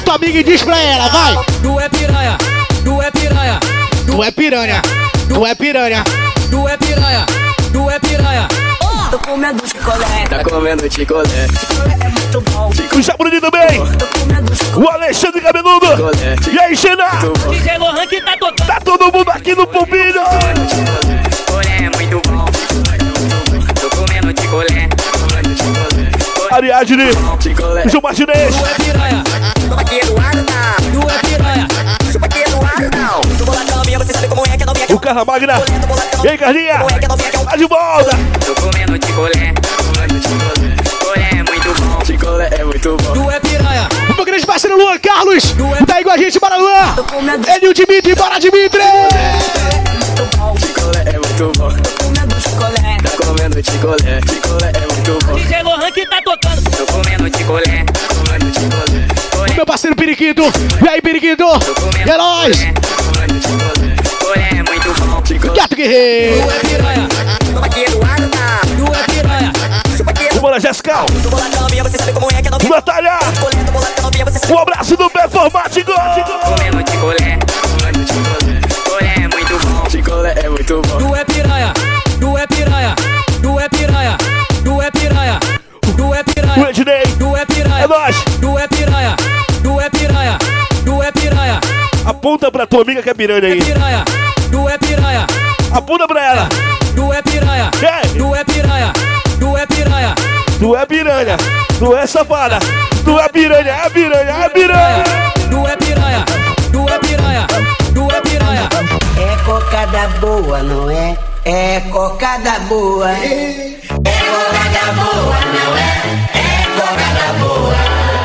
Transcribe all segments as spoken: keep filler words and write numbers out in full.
tua amiga e diz pra ela, vai. Tu é piranha, tu é piranha, Tu é piranha, tu é piranha, tu é piranha, tu é piranha. Tô comendo picolé. Tá comendo picolé. É muito bom. O Jabruni também. Tô comendo picolé. O Alexandre Cabeludo. E aí, Xena? D J Lohan que tá tocando. Tá todo mundo aqui no Pompilho. Picolé é muito bom. Tô comendo picolé. Ariadne. Picolé. João Martinez. Tu é piranha, Toma aqui, Eduardo, não. tu é piranha. Chupa aqui, Eduardo, não. Tô bolado com a minha, você sabe como é que é novinha. O Carla Magna. E aí, Carlinha? Tá de volta. Tô comendo picolé. Picolé é muito bom. Picolé é muito bom. Tu é piranha, O meu grande parceiro Luan Carlos. Tá aí com a gente, bora Luan. Tô comendo Ele e o Dimitri, bora Dimitri. muito bom. Picolé é muito bom. Tô comendo picolé. Tá comendo picolé. Picolé é muito bom. D J Lohan que tá tocando. Tô comendo picolé. Comendo picolé. O meu parceiro Periquito. E aí, Periquito? É nóis. Picolé é muito bom. Picolé. Gato Guerreiro. Tu é piranha, Toma aqui, Eduardo, não. tu é piranha. Chupa aqui, O Bora Jessical. Tô bolado com a minha, você sabe como é que é novinha. Natália. Picolé, tô bolado com a novinha, você sabe. Um abraço do Performático. comendo picolé. Picolé é muito bom. Picolé é muito bom. Tu é piranha, tu é piranha, tu é piranha, tu é piranha, tu é O piranha, Ednei. tu é É piranha, nóis. tu é piranha, tu é piranha, tu é piranha, Aponta pra tua amiga que é piranha aí. piranha, tu é piranha, Aponta pra ela. tu é piranha, Quem? tu é piranha, tu é piranha, Tu é piranha. Tu é safada. Tu é piranha. É piranha. É piranha. tu é piranha, tu é piranha, tu é piranha. É cocada boa, não é? É cocada boa. É cocada boa, não é? É cocada boa.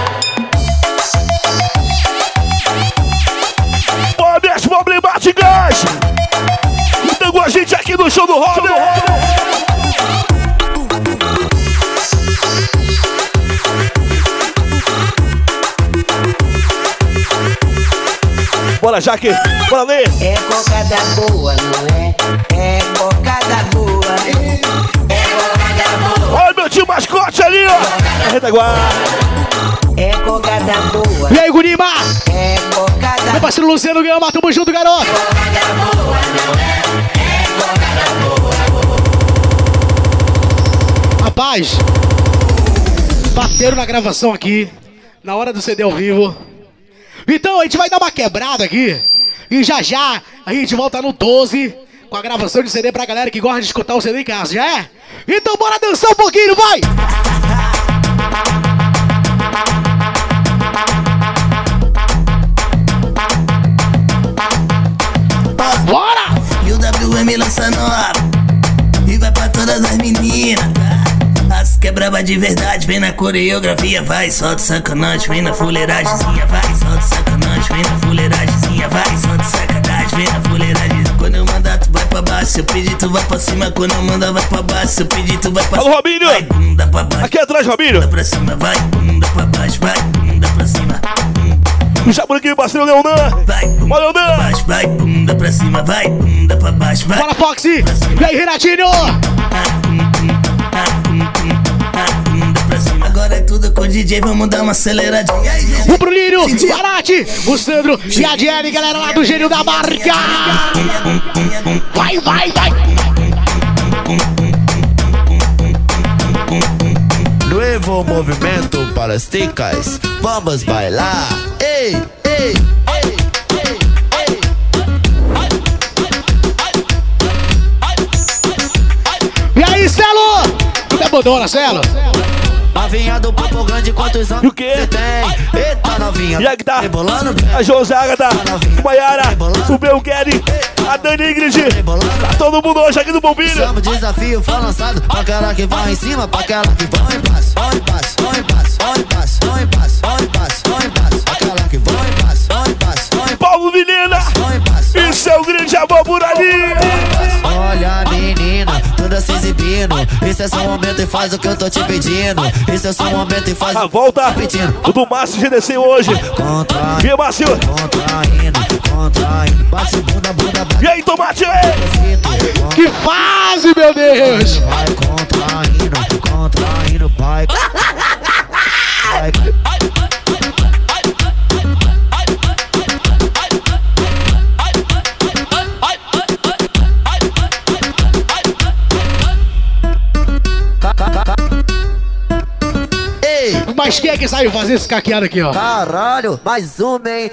Bob as problemáticas. Então com a gente aqui no show do Robin. Bora, Jaque. Bora, Lê. É cocada boa, não é? É cocada boa. É cocada boa. Olha meu tio mascote ali, ó. Na retaguarda. É cocada boa. E aí, Gurima? É cocada Meu parceiro Luciano Gama. Tamo junto, garoto. boa, não é? É cocada boa. Rapaz, bateram na gravação aqui, na hora do C D ao vivo. Então a gente vai dar uma quebrada aqui. E já já a gente volta no doze com a gravação de C D pra galera que gosta de escutar o C D em casa, já é? Então bora dançar um pouquinho, vai! Bora! E o W M lança nova e vai pra todas as meninas. As que é braba de verdade, vem na coreografia, vai, solta sacanagem, vem na fuleiragemzinha, vai, solta sacanagem, vem na fuleiragemzinha, vai, solta sacanagem, vem na fuleiragem. Quando eu mandar, tu vai pra baixo, se eu pedir, tu vai pra cima. Quando eu mandar, vai pra baixo, se eu pedir, tu vai pra cima. Alô, Robinho! Vai, bunda pra baixo, Aqui atrás, Robinho! bunda pra cima, vai, bunda pra baixo, vai, bunda pra cima. Já por aqui, meu parceiro Leonan! Vai, bunda Bora, pra Leonan! baixo, vai, bunda pra cima, vai, bunda pra baixo, vai. Bora, Foxy! E aí, Renatinho! Agora é tudo com o D J, vamos dar uma aceleradinha. O Bruninho, o Barate, o Sandro e a Diane, galera lá do Gênio da Marca! Vai, vai, vai! Nuevo movimento para as ticas, vamos bailar. Ei, ei, ei, ei, ei. E aí, Celo? Tu me abandona, Celo? Novinha do Popo Grande, quantos anos E o quê? você tem? Eita, novinha, E aí que tá? rebolando bem. A José Agatha, o Maiara, o Belgueri, a Dani Ingrid. Tá todo mundo hoje aqui no Bombinho. Chama o desafio, foi lançado pra aquela que vai em cima, pra aquela que vai em passo, vai em passo, vai em passo, vai em passo, vai em passo, vai em passo, vai em passo, aquela que vai em passo, vai em passo, vai em Paulo Menina vai em passo. e seu grande amor por ali. Olha, menina, toda se exibindo. Esse é seu momento e faz o que eu tô te pedindo. Esse é seu momento e faz A o que eu volta tô te pedindo. do Márcio G D C hoje. Contraindo, E aí, Márcio? contraindo, contraindo. Bate bunda, bunda, bate. E aí, Tomate? Que Que fase, meu Deus! vai contraindo, contraindo, pai. Vai. Ei! Mas quem é que sabe fazer esse caqueado aqui, ó? Caralho, mais uma, hein?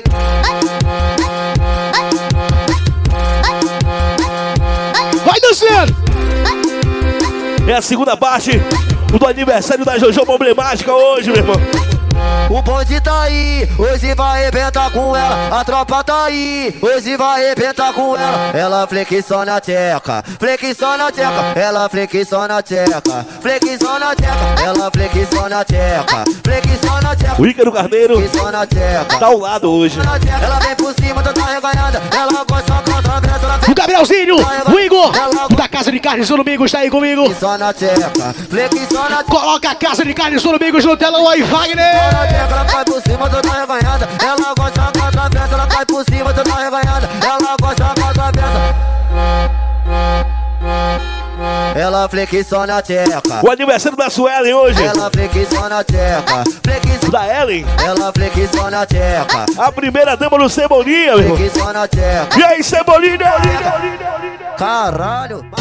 Vai dançando! É a segunda parte do aniversário da Jojo Emblemática hoje, meu irmão. O bonde tá aí, hoje vai arrebentar com ela. A tropa tá aí, hoje vai arrebentar com ela. Ela flexiona a tcheca, flexiona a tcheca. Ela flexiona a tcheca, flexiona a tcheca. Ela flexiona a tcheca, flexiona a tcheca. O Ícaro Carneiro Flexiona a tcheca. tá ao lado hoje. Ela vem por cima, tu tá reganhada. Ela gosta contra a pressa, ela vem O Gabrielzinho, o Igor, da Casa de Carnes Solomingos tá aí comigo. flexiona a tcheca, flexiona a tcheca. Coloca a Casa de Carnes Solomingos no telão aí, Wagner. Ela cai por cima, tu tá reganhada. Ela gosta contra a pressa, ela cai por cima, tu tá reganhada. Ela gosta contra a pressa. Ela flexiona a tcheca. O aniversário da Suelen hoje. Ela flexiona a tcheca. Flexiona. Da Ellen. Ela flexiona a tcheca. A primeira dama do Cebolinha, meu irmão. Flexiona a tcheca. E aí, Cebolinha? Caralho.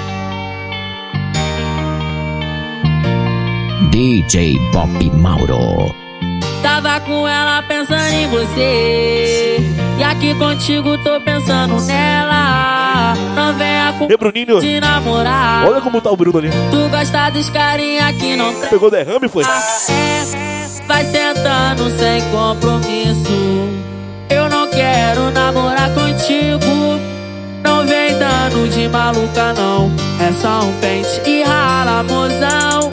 D J Bop Mauro. Tava com ela pensando em você, e aqui contigo tô pensando nela. Não venha com E Bruninho, de namorar. olha como tá o Bruno ali. Tu gosta dos carinha que não tem. Pegou derrame, foi? É, vai sentando sem compromisso. Eu não quero namorar contigo. Não vem dando de maluca não. É só um pente e rala, mozão.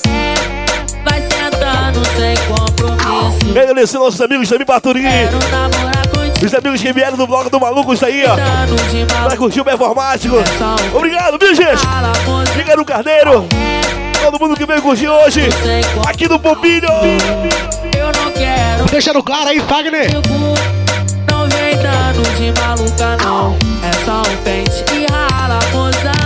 Vai sentando sem compromisso. Agradecer nossos amigos também, Baturinho. Quero namorar contigo. Os amigos que vieram do bloco do Maluco, isso aí, ó. Dando de Pra maluca. curtir o performático. Obrigado, viu, gente? Rala, mozão. Ícaro Carneiro. Todo mundo que veio curtir hoje. Aqui no Pompinho. Eu não quero Deixando claro aí, Wagner. contigo. Não vem dando de maluca não. É só um pente e rala, mozão.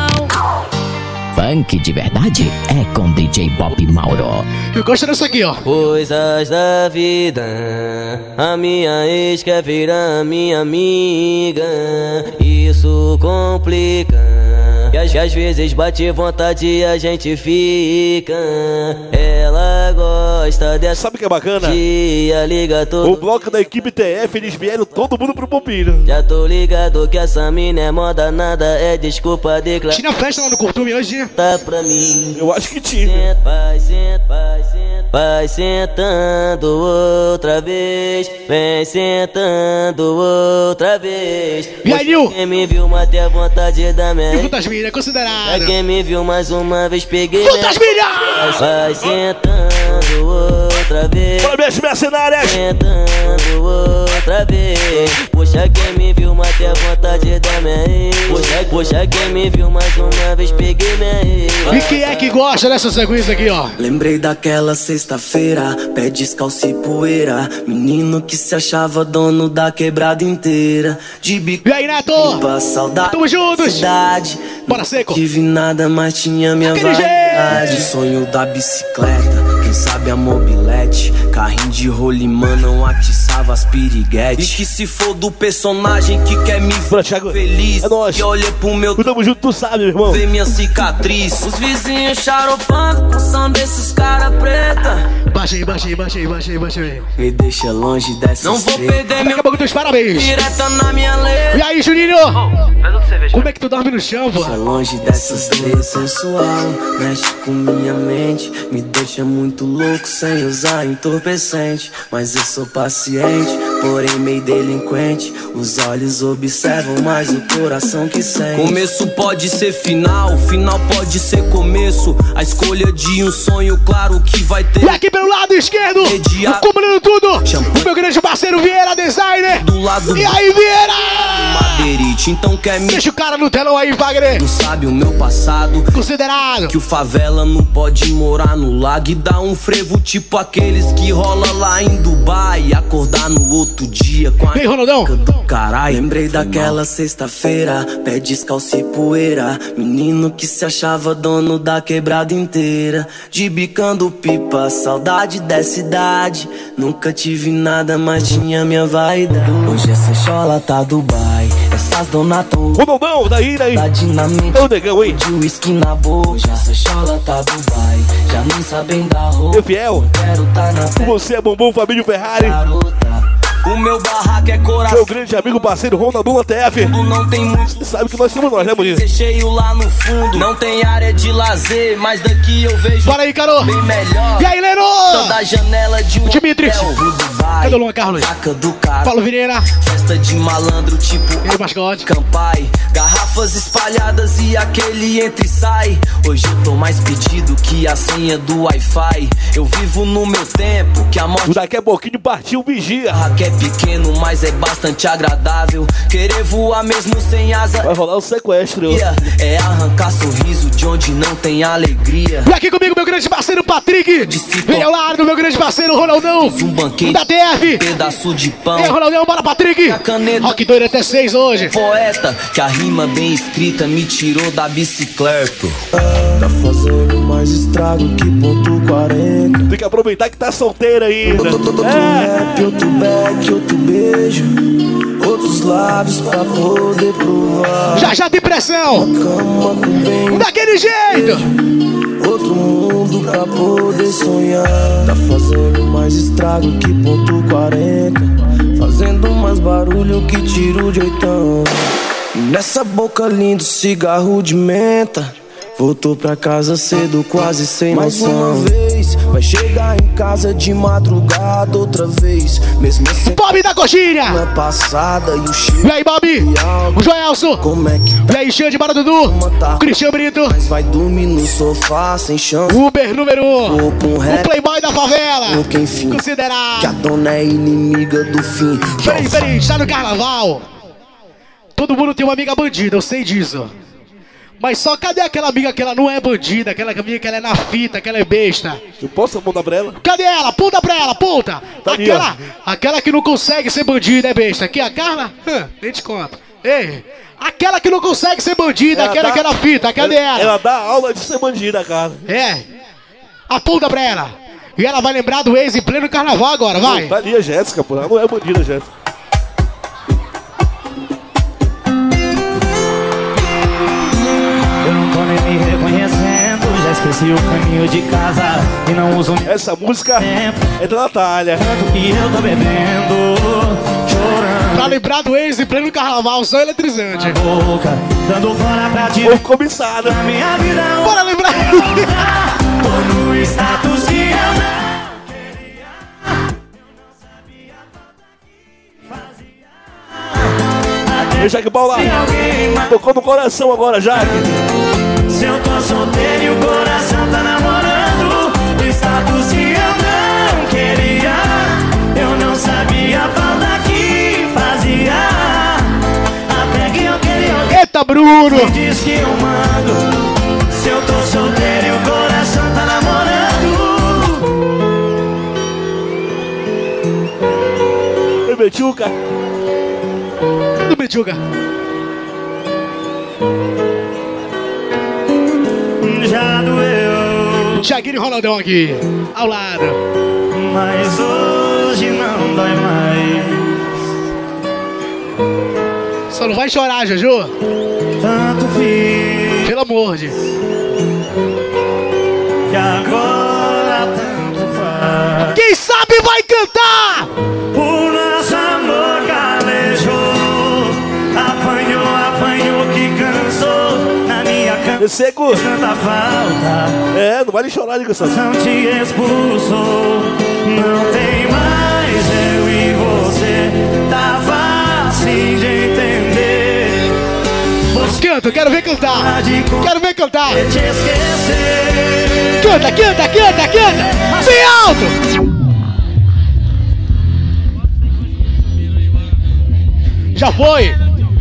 Funk de verdade é com D J Bop Mauro. Eu gosto dessa aqui, ó. Coisas da vida, a minha ex quer virar minha amiga. Isso complica, e às, às vezes bate vontade e a gente fica. Ela gosta dessa. Sabe o que é bacana? Dia, liga O todo. bloco da equipe T F, eles vieram todo mundo pro Pompinho. Já tô ligado que essa mina é moda, nada é desculpa declarar Tinha festa lá no Curtume hoje. pra mim. Eu acho que tinha. Senta, vai, senta, vai, senta, vai sentando outra vez, vem sentando outra vez. E aí, Nil? Quem me viu matei a vontade da E minha. Putas Milhas, Pra considerado. quem me viu mais uma vez peguei. Putas minha- Milhas! Vai sentando outra vez, Bora, minhas mercenárias. sentando outra vez. Poxa, quem me viu matei a vontade da minha ex. Poxa, poxa, quem me viu mais uma vez peguei minha ex. E quem é que gosta dessa sequência aqui, ó? Lembrei daquela sexta-feira, pé descalço e poeira. Menino que se achava dono da quebrada inteira. De bico, E aí, Neto? saudade, Tamo juntos. cidade. Bora, Seco. Não tive nada, mas tinha minha Aquele vaidade. jeito. Sonho da bicicleta, quem sabe a mobilete. Carrinho de rolimã não atiçava as piriguetes. E que se for do personagem que quer me Bora, ver Thiago. feliz, É nóis. que olha pro meu Tamo junto, tu sabe, meu irmão. ver minha cicatriz. Os vizinhos charopando com som desses cara preta. Baixa aí, baixa aí, baixa aí, baixa aí, baixa aí. Me deixa longe dessa Não vou perder meu Daqui a pouco teus parabéns. direta na minha letra. E aí, Juninho? Como é que tu dorme no chão, pô? Deixa longe dessas leis sensual. Mexe com minha mente, me deixa muito louco sem usar entorpecente. Mas eu sou paciente, porém meio delinquente. Os olhos observam, mas o coração que sente. Começo pode ser final, final pode ser começo. A escolha de um sonho claro que vai ter. E aqui pelo lado esquerdo, Mediado. cobrando tudo, o meu grande parceiro Vieira Designer. Do lado E aí, Vieira? Madeirite, então quer me. Deixa o cara no telão aí, Wagner. Não sabe o meu passado. Considerado. Que o favela não pode morar no lago e dar um frevo tipo aqueles que rola lá em Dubai e acordar no outro dia com a Vem, Ronaldão. do caralho. Lembrei daquela sexta-feira, pé descalço e poeira. Menino que se achava dono da quebrada inteira. De bicando pipa, saudade dessa idade. Nunca tive nada, mas tinha minha vaidade. Hoje essa chola tá Dubai. Essa as dona tão Ô, não, não, daí, daí. da dinamite. Ô, negão, hein? De uísque na boca. Essa chola tá Dubai. Já não sabem dar roupa. Meu fiel, Quero tá na festa, você é bombom, família Ferrari. garota. O meu barraco é coração. Meu grande amigo, parceiro, Ronaldo T F. Não tem muito. Você sabe que nós somos nós, né, bonito? Ser cheio lá no fundo. Não tem área de lazer, mas daqui eu vejo Bora aí, Carol. bem melhor. E aí, Leno? Da janela de um Dimitri. hotel do Dubai. Cadê o Luan Carlos? Saca do cara. Paulo Vireira. Festa de malandro tipo E aí, mascote? Campai. Garrafas espalhadas e aquele entra e sai. Hoje eu tô mais pedido que a senha do Wi-Fi. Eu vivo no meu tempo que a morte Daqui a pouquinho partiu vigia. que é pequeno, mas é bastante agradável. Querer voar mesmo sem asa Vai rolar o sequestro. é arrancar sorriso de onde não tem alegria. E aqui comigo, meu grande parceiro Patrick. Vem ao lado, meu grande parceiro Ronaldão. Um banquete, Da T F. pedaço de pão. E aí, Ronaldão, bora, Patrick. A caneta. Rock doido até seis hoje. Poeta, que a rima bem escrita me tirou da bicicleta. Tá fazendo mais estrago que ponto quarenta. Tem que aproveitar que tá solteiro ainda. É. Rap, outro back, outro beijo. Outros lábios pra poder provar. Já já tem pressão. Cama com bem. Daquele jeito. Outro mundo pra poder sonhar. Tá fazendo mais estrago que ponto quarenta. Fazendo mais barulho que tiro de oitão. E nessa boca lindo cigarro de menta. Voltou pra casa cedo, quase sem mais noção. Mais uma vez, vai chegar em casa de madrugada outra vez. Mesmo assim, Bob da coxinha. na passada e o cheiro. E aí, Bob? O Joelson. Como é que E aí, Xande, bora, Dudu. O Cristian Brito. mas vai dormir no sofá sem chance? Uber número um. Ou com O rap, playboy da favela. ou quem fim. Que a Considerado. dona é inimiga do fim. Peraí, peraí, está no carnaval. Todo mundo tem uma amiga bandida, eu sei disso. Mas só cadê aquela amiga que ela não é bandida, aquela amiga que ela é na fita, que ela é besta? Eu posso apontar pra ela? Cadê ela? Punta pra ela, punta! Tá ali, aquela, aquela que não consegue ser bandida é besta. Aqui a Carla? Hã, nem te conto. Ei, aquela que não consegue ser bandida, Ela aquela dá- que é na fita, cadê ela? Ela dá aula de ser bandida, cara. É, aponta pra ela. E ela vai lembrar do ex em pleno carnaval agora, vai. Tá ali a Jéssica, pô. Ela não é bandida, Jéssica. Eu não tô nem me reconhecendo, já esqueci o caminho de casa e não uso meu Essa música tempo. é da Natália. Tanto que eu tô bebendo, chorando Pra lembrar do ex em pleno carnaval, só eletrizante. na boca, dando fora pra ti. Ô, cobiçada. Na minha vida, Bora lembrar. tô no status que eu não Deixa aqui, Paula. alguém mais. Tocou no coração agora, Jaque. Se eu tô solteiro e o coração tá namorando, o status que eu não queria, eu não sabia a falta que fazia. Até que eu queria. Eita, Bruno. Diz que eu mando. Se eu tô solteiro e o coração tá namorando. Ei, Betchuca. Do Betchuga. Já doeu, Tiaguinho e Ronaldão aqui, ao lado. mas hoje não dói mais. Só não vai chorar, Jojo. Tanto fiz Pelo amor de Deus. que agora tanto faz. Quem sabe vai cantar! O nosso amor calejou, apanhou, apanhou que cansou. Na minha cama É seco. tanta falta, É, não vale chorar, liga só. não te expulsou. Não tem mais eu e você, tá fácil de entender. Você Canto, quero ver cantar. Quero ver cantar. te esquecer. Canta, canta, canta, canta. Bem alto. Já foi.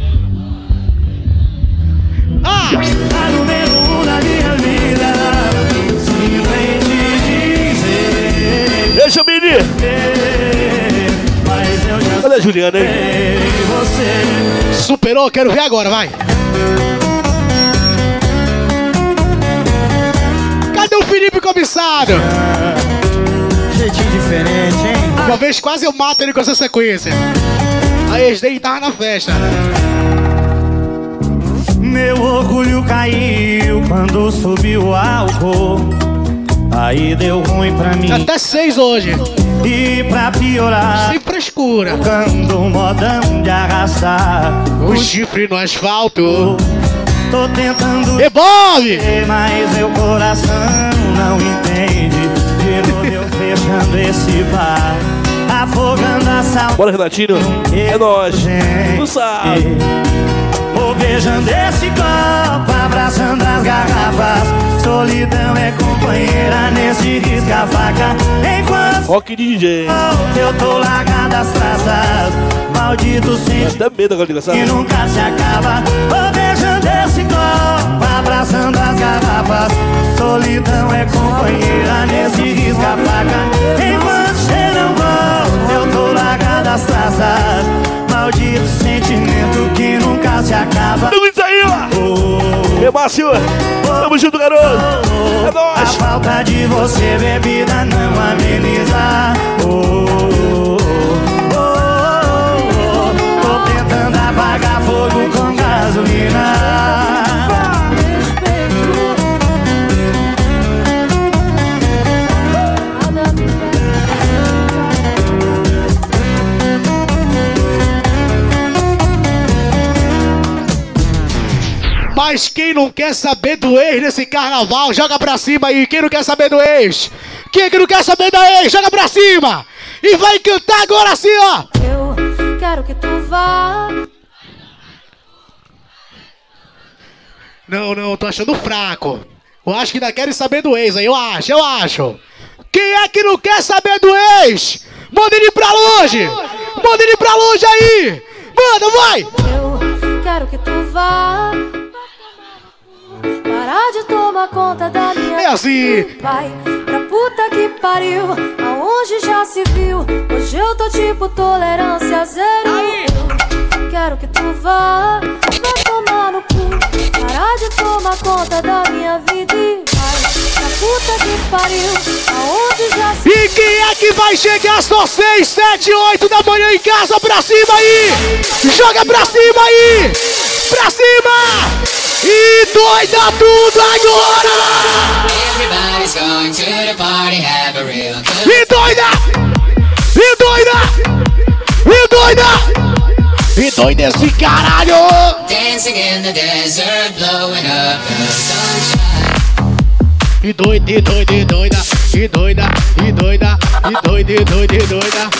Ah! A número um da minha vida, simplesmente dizer. Deixa, menino. Mas eu já Cadê a Juliana, hein? sei você. Superou, quero ver agora, vai. Cadê o Felipe Cobiçado? Jeitinho diferente, hein? Uma vez quase eu mato ele com essa sequência. A ex dele tava na festa. Meu orgulho caiu quando subiu o álcool. Aí deu ruim pra mim. Até seis hoje. E pra piorar, sem frescura, tocando um modão de arrastar o chifre no asfalto. Tô tentando Evolve! Mas meu coração não entende. De novo eu fechando esse bar, afogando a saudade. Bora, Renatinho, é nóis. Tu sabe. Vou beijando esse copo, abraçando as garrafas. Solidão é companheira nesse risca-faca. Enquanto rock D J, eu tô largado as traças. Maldito sentimento dá medo agora de que nunca se acaba. Vou beijando esse copo, abraçando as garrafas. Solidão é companheira nesse risca-faca. Enquanto você não volta, eu tô largado as traças. Maldito sentimento que nunca se acaba. Tudo isso aí, ó! Oh, é Márcio! Oh, tamo junto, garoto! Oh, é nóis! A falta de você, bebida, não ameniza. Oh, oh, oh, oh, oh. Tô tentando apagar fogo com gasolina. Mas quem não quer saber do ex nesse carnaval, joga pra cima aí. Quem não quer saber do ex? Quem é que não quer saber da ex? Joga pra cima! E vai cantar agora assim, ó! Eu quero que tu vá. Não, não, tô achando fraco. Eu acho que ainda querem saber do ex aí, eu acho, eu acho. Quem é que não quer saber do ex? Manda ele pra longe! Manda ele pra longe aí! Manda, vai! Eu quero que tu vá. Parar de tomar conta da minha é assim. vida. Vai pra puta que pariu, aonde já se viu. Hoje eu tô tipo tolerância zero. Aí. Eu quero que tu vá, vai tomar no cu. Parar de tomar conta da minha vida e vai pra puta que pariu, aonde já se viu. E quem é que vai chegar só seis, sete, oito da manhã em casa? Pra cima aí! Joga pra cima aí! Pra cima! E doida tudo agora! Everybody's going to the party, have a real good. E doida! E doida! E doida! E doida esse caralho! Dancing in the desert, blowing up the sunshine. E doida, e doida, e doida, e doida, e doida, e doida, e doida, e doida.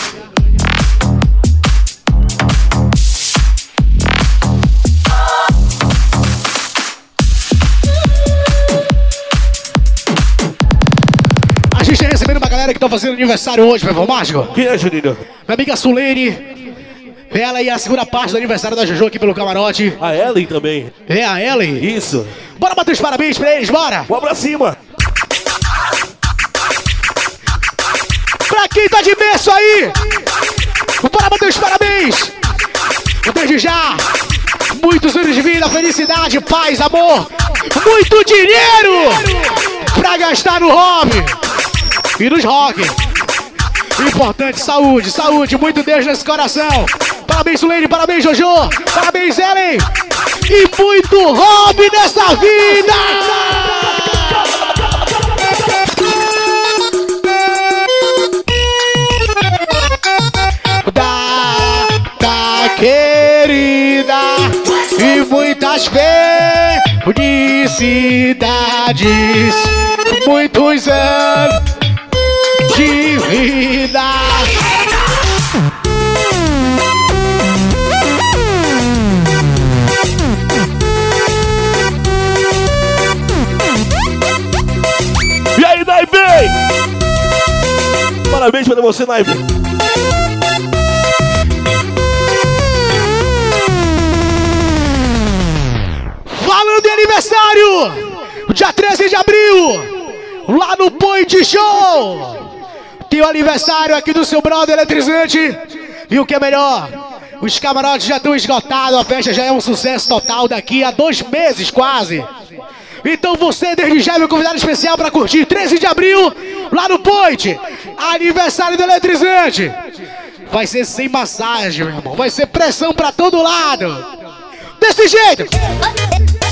A gente tá recebendo uma galera que tá fazendo aniversário hoje, meu irmão mágico. Quem é, Juninho? Minha amiga Sulene. Ela e a segunda parte do aniversário da Jojo aqui pelo camarote. A Ellen também. É, a Ellen? Isso. Bora bater os parabéns pra eles, bora! Bora pra cima! Pra quem tá de berço aí! Bora bater os parabéns! Desde já! Muitos anos de vida, felicidade, paz, amor! Muito dinheiro! Pra gastar no hobby! E nos rock! Importante, saúde, saúde, muito Deus nesse coração! Parabéns, Sulene, parabéns, Jojo! Parabéns, Ellen! E muito hobby nessa vida! Da, da querida! E muitas felicidades! Muitos anos de vida! E aí, Naipe! Parabéns para você, Naipe! Falando em aniversário! Dia treze de abril! Lá no Point Show! Tem o aniversário aqui do seu brother eletrizante. E o que é melhor? Os camarotes já estão esgotados. A festa já é um sucesso total daqui a dois meses quase. Então você desde já é meu convidado especial para curtir treze de abril lá no Point. Aniversário do eletrizante. Vai ser sem massagem, meu irmão. Vai ser pressão para todo lado. Desse jeito.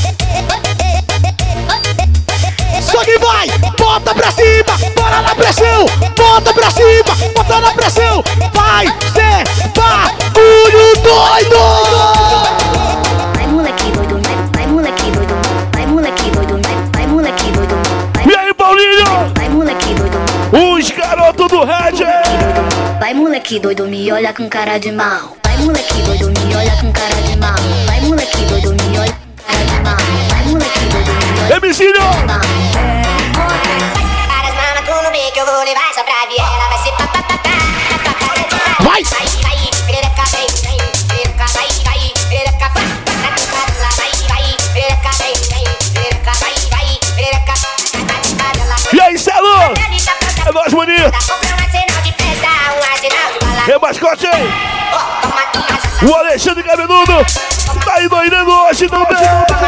vai, bota pra cima, bora na pressão, bota pra cima, bota na pressão, vai ser bagulho doido! Vai moleque doido, vai moleque doido, vai moleque doido, vai moleque doido. E aí, Paulinho? Vai moleque doido, os garotos do Red. vai moleque doido, me olha com cara de mal. Vai moleque doido, me olha com cara de mal. Vai moleque doido, me olha com cara de mal. Vai moleque doido, me olha com cara de mal. Para as mamas tu no bico, eu vou levar só pra ver. Ela vai ser patatata. Vai! Vai, vai, perereca, vem, vem, perereca, vai, vai, perereca, vai, vai, vai, perereca, vem, vem, perereca, vai, vai, perereca. E aí, Celo? É nóis, maninho. É mascote, hein? O Alexandre Cabeludo tá aí doidando hoje também.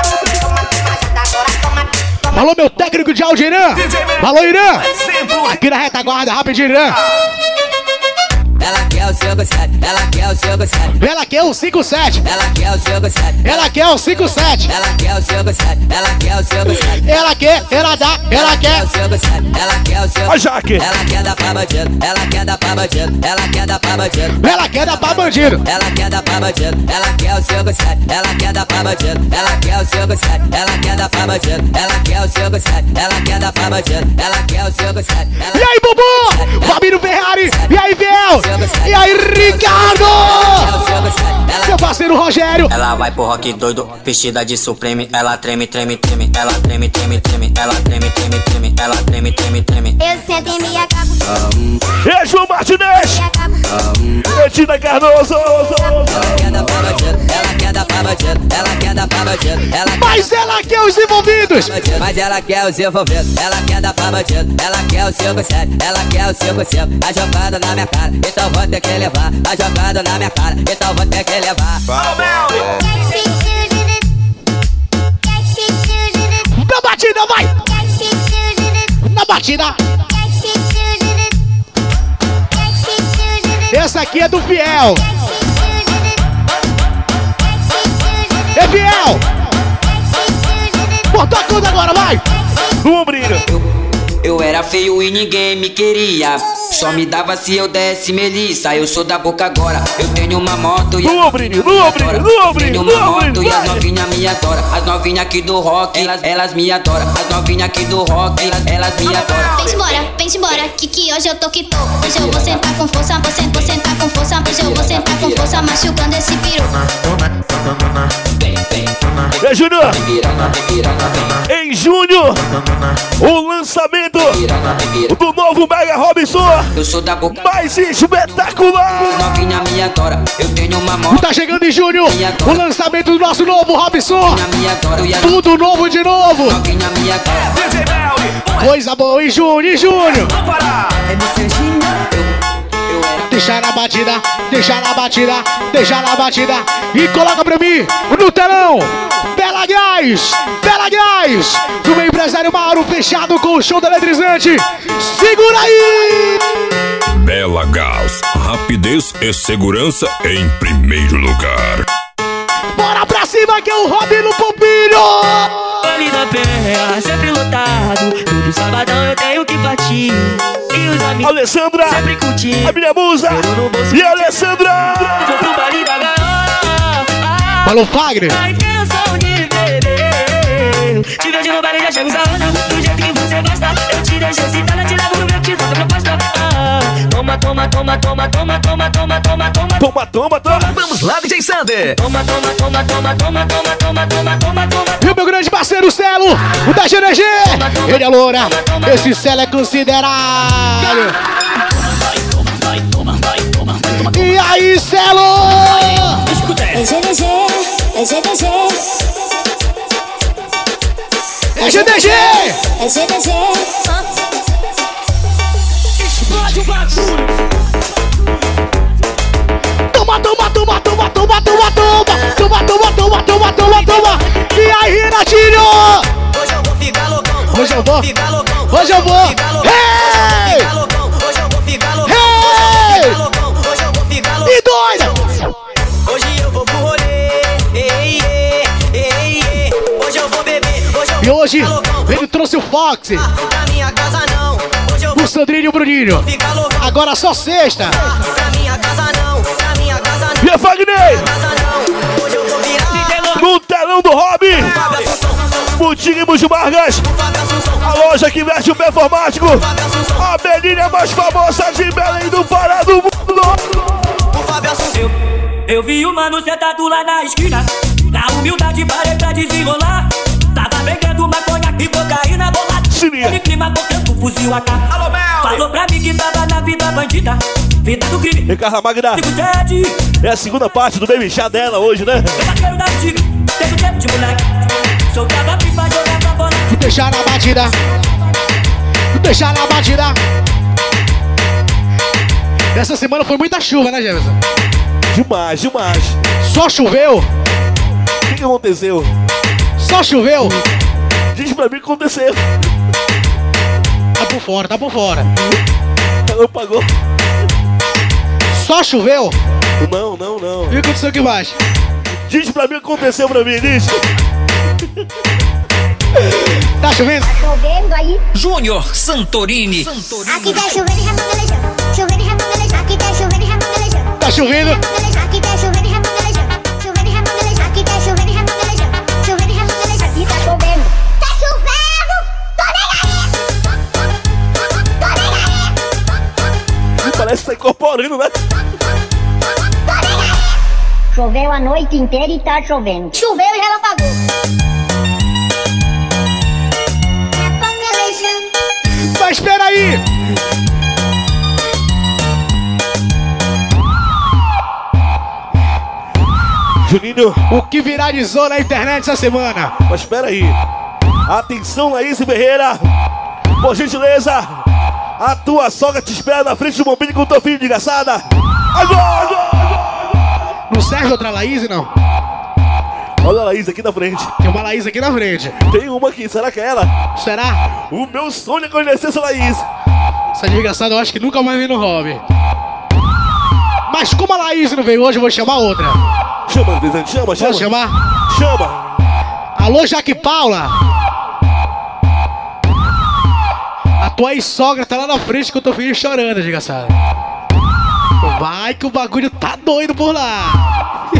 Alô, meu técnico de áudio, Irã. Alô, Irã. Aqui na retaguarda, rapidinho, Irã. Ela quer o cinco sete, ela quer o cinco sete. Ela quer o cinco sete. Ela quer o cinco sete. Ela quer o cinco sete. Ela quer o cinco sete. Ela quer o cinco sete. Ela quer, ela dá, ela quer. o cinco sete. Ela quer o cinco. A Jaque. Ela quer dar pra bandido. Ela quer dar pra bandido. Ela quer dar pra bandido. Ela quer dar pra bandido. Ela quer dar pra bandido. Ela quer o cinco sete. Ela quer dar pra bandido. Ela quer o cinco sete. Ela quer dar pra bandido. Ela quer o cinco sete. Ela quer dar pra bandido. Ela quer o cinco sete. E aí, Bubu? Fabinho Ferrari. E aí, Biel? E aí, Ricardo! Meu parceiro Rogério. Ela vai pro rock doido, vestida de Supreme. Ela treme, treme, treme. Ela treme, treme, treme. Ela treme, treme, treme. Ela treme, treme, treme. Eu sento e me acabo. E João Martinez. Betina Cardoso. Ela quer dar pra bandido. Ela quer dar pra bandido. Ela quer dar pra bandido. Ela Mas ela quer os envolvidos. Mas ela quer os envolvidos. Ela quer dar pra bandido. Ela quer o cinco sete. Ela quer o cinco cinco. A jogada na minha cara, então vou ter que levar. A jogada na minha cara, então vou ter que levar. Na batida, vai! Na batida! Essa aqui é do Fiel! É Fiel! Bota a conta agora, vai! No ombrinho! Eu era feio e ninguém me queria. Só me dava se eu desse melissa. Eu sou da boca agora. Eu tenho uma moto e no ombrinho, no ombrinho, no ombrinho, tenho uma moto e as novinhas me adoram. As novinhas aqui do rock, elas, elas me adoram. As novinhas aqui do rock, elas, elas me adoram. Vem embora, vem embora, que que hoje eu tô que tô. Hoje eu vou sentar com força, vou sentar, vou sentar com força. Hoje eu vou sentar com força, machucando esse piru. É, Júnior! Em junho, o lançamento do novo Mega Robinson. Eu sou da boca mais espetacular. Novinha me adora. Eu tenho uma moto. Tá chegando em junho o lançamento do nosso novo Robinson. Tudo novo de novo. Novinha me adora. Coisa boa em junho, em junho. Deixa na batida, deixa na batida, deixa na batida. E coloca pra mim no telão. Bela Gás, Bela Gás. Do meu empresário Mauro, fechado com o show da eletrizante. Segura aí! Bela Gás, rapidez e segurança em primeiro lugar. Bora pra cima que é o Robin no Pompilho! Ali na Penha, sempre lotado. Todo sabadão eu tenho que partir. E os amigos Alessandra, sempre curtindo. a minha musa. E a Alessandra. Vou pro baile da gaiola. Falou, Fagner. Ai, que eu sou de bebê. Te vejo no baile, já chego usando. Do jeito que você gosta. Eu te deixo excitada, te levo no meu te faço proposta. Ah, toma, toma, toma, toma, toma, toma, toma, toma, toma. Toma, toma, toma. Vamos lá, D J Sander. Toma, toma, toma, toma, toma, toma, toma, toma, toma, toma. E o meu grande parceiro Celo, o da G N G. Ele é loura, esse Celo é considerado. E aí, Celo? É G N G, é G N G. É G N G. É G N G. Explode o bagulho. Toma, toma, toma, toma, toma, toma, toma. Toma, toma, toma, toma, toma, toma. E aí, Renatinho? Hoje eu vou ficar loucão. Hoje eu vou ficar loucão. Hoje eu vou. Hey! Hoje eu vou ficar loucão. Hey! Hoje eu vou ficar loucão. E doida! Hoje eu vou pro rolê. Ei, ei, ei, ei. Hoje eu vou beber. Hoje eu vou E hoje ele trouxe o Fox, o Sandrinho e o Bruninho. Agora só sexta. E a Fagner! No telão do Hobby! Boutique Bujo Vargas! A loja que veste o performático! A belinha mais famosa de Belém do Pará do mundo! Eu, eu vi o mano sentado lá na esquina. Na humildade parei pra desenrolar. Tava vendendo maconha e cocaína bolada. Ele clima botando o fuzil a cá. Falou pra mim que tava na vida bandida. Vida do crime. Ricardo Magda, é a segunda parte do Baby Chá dela hoje, né? Teve tempo de moleque. Soltava pipa, jogava bola. Vou deixar na batida. Vou deixar na batida. Essa semana foi muita chuva, né, Jefferson? Demais, demais. Só choveu? O que, que aconteceu? Só choveu? Diz pra mim o que aconteceu. Tá por fora, tá por fora. Ela pagou. Só choveu? Não, não, não. E o que aconteceu aqui embaixo? Diz pra mim o que aconteceu pra mim, diz. Tá chovendo? Tá chovendo aí. Júnior Santorini. Santorini. Aqui tá chovendo e remangalejando. Chovendo e remangalejando. Aqui tá chovendo e remangalejando. Tá chovendo? Aqui tá chovendo e remangalejando. Chovendo e remangalejando. Aqui tá chovendo e remangalejando. Chovendo e remangalejando. Aqui tá chovendo. Tá chovendo! Tô nem aí! Parece que tá incorporando, né? Choveu a noite inteira e tá chovendo. Choveu e relapagou. Mas espera aí! Juninho, o que viralizou na internet essa semana? Mas espera aí. Atenção, Laís Ferreira. Por gentileza, a tua sogra te espera na frente do mobílio com o teu filho de engraçada. Agora! Não serve outra Laís, não? Olha a Laís aqui na frente. Tem uma Laís aqui na frente. Tem uma aqui, será que é ela? Será? O meu sonho é conhecer essa Laís. Essa desgraçada eu acho que nunca mais vem no hobby. Mas como a Laís não veio hoje, eu vou chamar outra. Chama, Desante, chama, chama. Posso chamar? Chama. Alô, Jaque Paula. A tua ex-sogra tá lá na frente com o teu filho chorando, desgraçada. Vai que o bagulho tá doido por lá.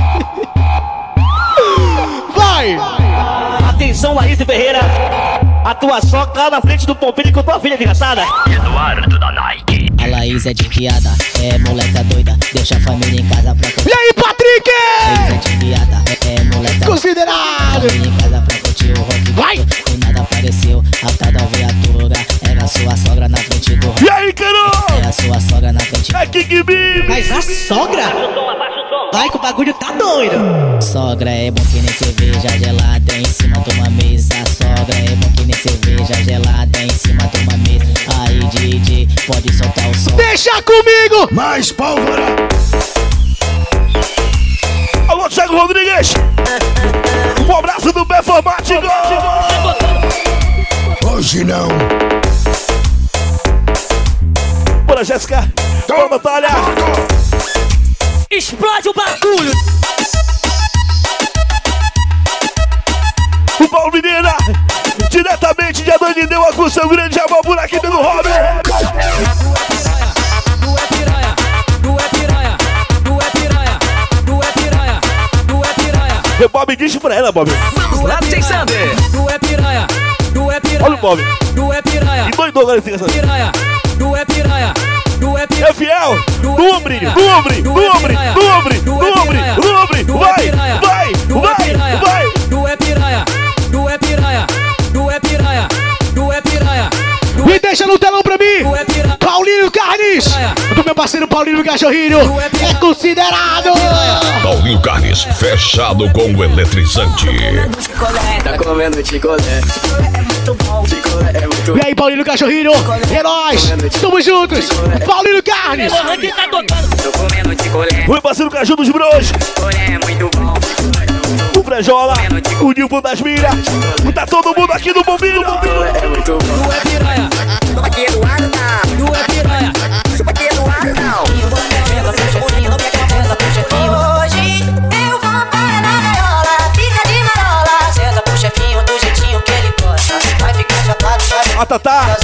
Vai! Atenção, Laís Ferreira. A tua sogra tá na frente do pompilho com tua filha desgraçada. Eduardo da Nike. A Laís é de piada, é moleca doida. Deixa a família em casa pra curtir. E aí, Patrick? Laís é de piada, é, é moleca considerado. Família em casa pra curtir o rock. Vai! Do nada apareceu a tal da viatura. Era sua sogra na frente do rock. E aí, Carol? Era sua sogra na frente do rock. É King B. Mas a sogra? Vai que o bagulho tá doido. Sogra é bom que nem cerveja gelada em cima de uma mesa. Sogra é bom que nem cerveja gelada em cima de uma mesa. Aí, D J, pode soltar o som. Deixa comigo! Mais pólvora! Alô, Thiago Rodrigues! Um abraço do Performático! Hoje não! Bora, Jéssica! Bora, Natália! Explode o bagulho! O Paulo Mineira! Diretamente de Adão de Deu a Cursão Grande, amor por aqui dentro do Robin! E Bob, diz pra ela, Bob. Lá tem Sander. Tu é piranha, tu é piranha. Olha o Bob. Tu é piranha. E doidou agora esse engraçado. Piranha, tu é piranha. Tu é piranha. É fiel. Do ombrinho, do ombrinho, do ombrinho, do ombrinho, do ombrinho, do ombrinho. Vai, vai, vai, vai. Tu é piranha, tu é piranha, tu é piranha, tu é piranha. Me deixa no telão pra mim. Paulinho Carnes. Do meu parceiro Paulinho Cachorrinho. É considerado. Paulinho Carnes, fechado com o eletrizante. Tá comendo chicolé. É muito bom. Chicolé é muito bom. E aí, Paulinho Cachorrinho. É nóis. Tamo juntos. Paulinho Carnes. Tô comendo chicolé. O meu parceiro Caju dos Bros. Chicolé é muito bom. O Brejola, o Nilton das Miras. Tá todo mundo aqui no bombinho. É muito bom. Tu é piranha. Tô aqui do ar, não. Tu é piranha. Tô aqui do ar, não. Hoje eu vou parar na gaiola. Fica de marola. Senta pro chefinho do jeitinho que ele gosta.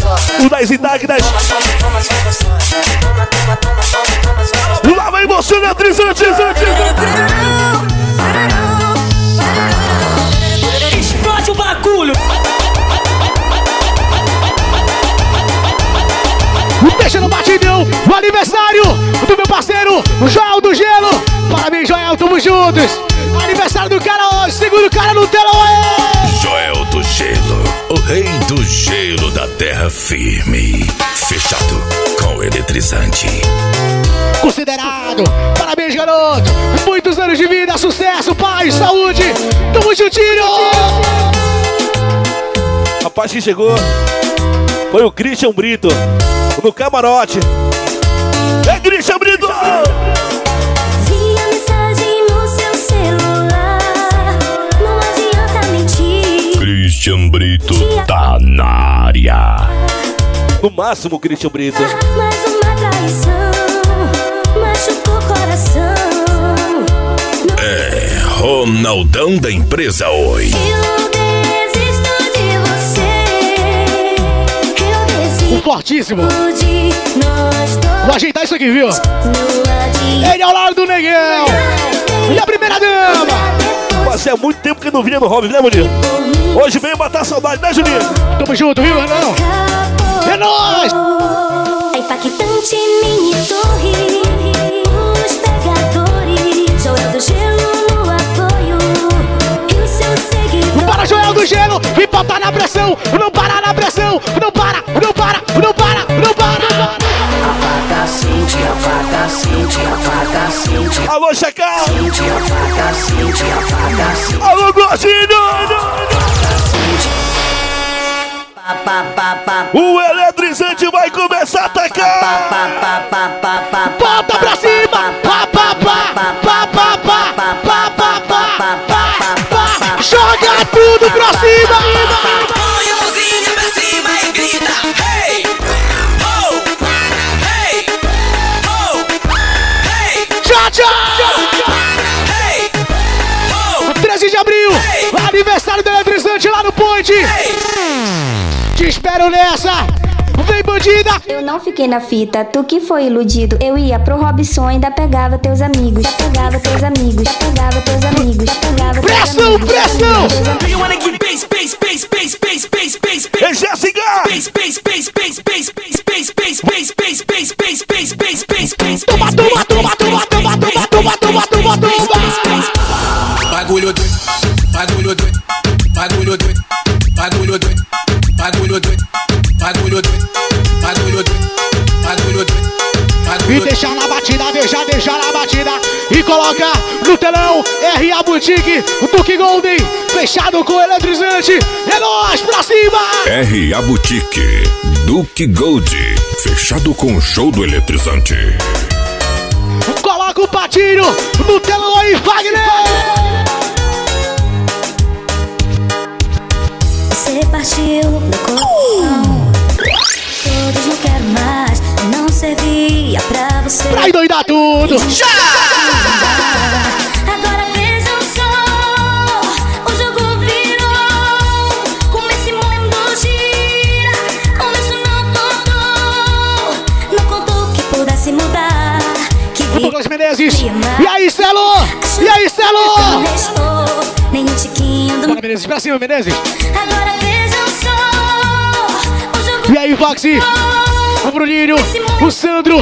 O das intactas. Lá vai você, eletrizante. Explode o bagulho. Deixa no batidão o aniversário do meu parceiro, o Joel do Gelo. Parabéns, Joel, tamo juntos. Aniversário do cara hoje, segundo cara no telão aí. Joel do Gelo, o rei do gelo da terra firme. Fechado com o eletrizante. Considerado, parabéns, garoto. Muitos anos de vida, sucesso, paz, saúde. Tamo juntinho. Rapaz que chegou foi o Christian Brito, no camarote. É Christian Brito! Vi a mensagem no seu celular. Não adianta mentir. Christian Brito tá na área. No máximo, Christian Brito. Mais uma traição machucou o coração. É Ronaldão da empresa Oi. Eu desisto de você. Eu desisto. Um fortíssimo. De nós dois. Vou ajeitar isso aqui, viu? Ele ao lado do Negão. E a primeira dama. Fazia muito tempo que não vinha no hobby, né, Juninho? Hoje veio matar a saudade, né, Juninho? Tamo junto, viu, Renão? É nóis! É impactante mini torre. Os pegadores. Joel do Gelo no apoio. E o seu seguidor. Para, Joel do Gelo! E botar na pressão! Não para na pressão! Não para! Não para! Não para! Não para! Apaga, Cindy, apaga, Cindy, apaga, Cindy. Alô, Chacal! Cindy, apaga, Cindy, apaga, Cindy. Alô, Gordinho! O eletrizante vai começar a atacar! Bota pra cima! Pá, pá, pá! Pá, pá, pá! Pá, pá, pá! Pá, pá! Joga tudo pra cima! Põe a mãozinha pra cima e grita. Hey! Oh! Hey! Oh! Hey! Tchau, tchau! Hey! Oh! treze de abril, aniversário do eletrizante lá no Point. Te espero nessa. Vem, bandida! Eu não fiquei na fita, tu que foi iludido. Eu ia pro Robson, ainda pegava teus amigos. Pegava teus amigos, pegava teus amigos, pegava teus pressão, amigos. Pressão, pressão! É Jéssica! Toma, toma, toma, toma, toma, toma, toma, toma, toma, toma! Bagulho doido, bagulho doido, bagulho doido, bagulho doido, bagulho doido, bagulho doido, bagulho doido, bagulho doido. E deixa na batida, deixa, deixa na batida. E coloca no telão R A Boutique, Duke Golden, fechado com eletrizante. É nóis, pra cima! R A Boutique, Duke Gold, fechado com o show do eletrizante. Coloca o patinho no telão aí, Wagner! Você partiu meu coração. Todos não quero mais, não servia pra você. Pra endoidar tudo! Já! Agora vejam só, o jogo virou. Como esse mundo gira, como isso não contou. Não contou que pudesse mudar. Que Douglas Menezes! E aí, Celo? E aí, Celo? Não restou nem um tiquinho do. Bora, Menezes, pra cima, Menezes! Agora vejam só, o jogo. E aí, Voxy? O Bruninho, o Sandro,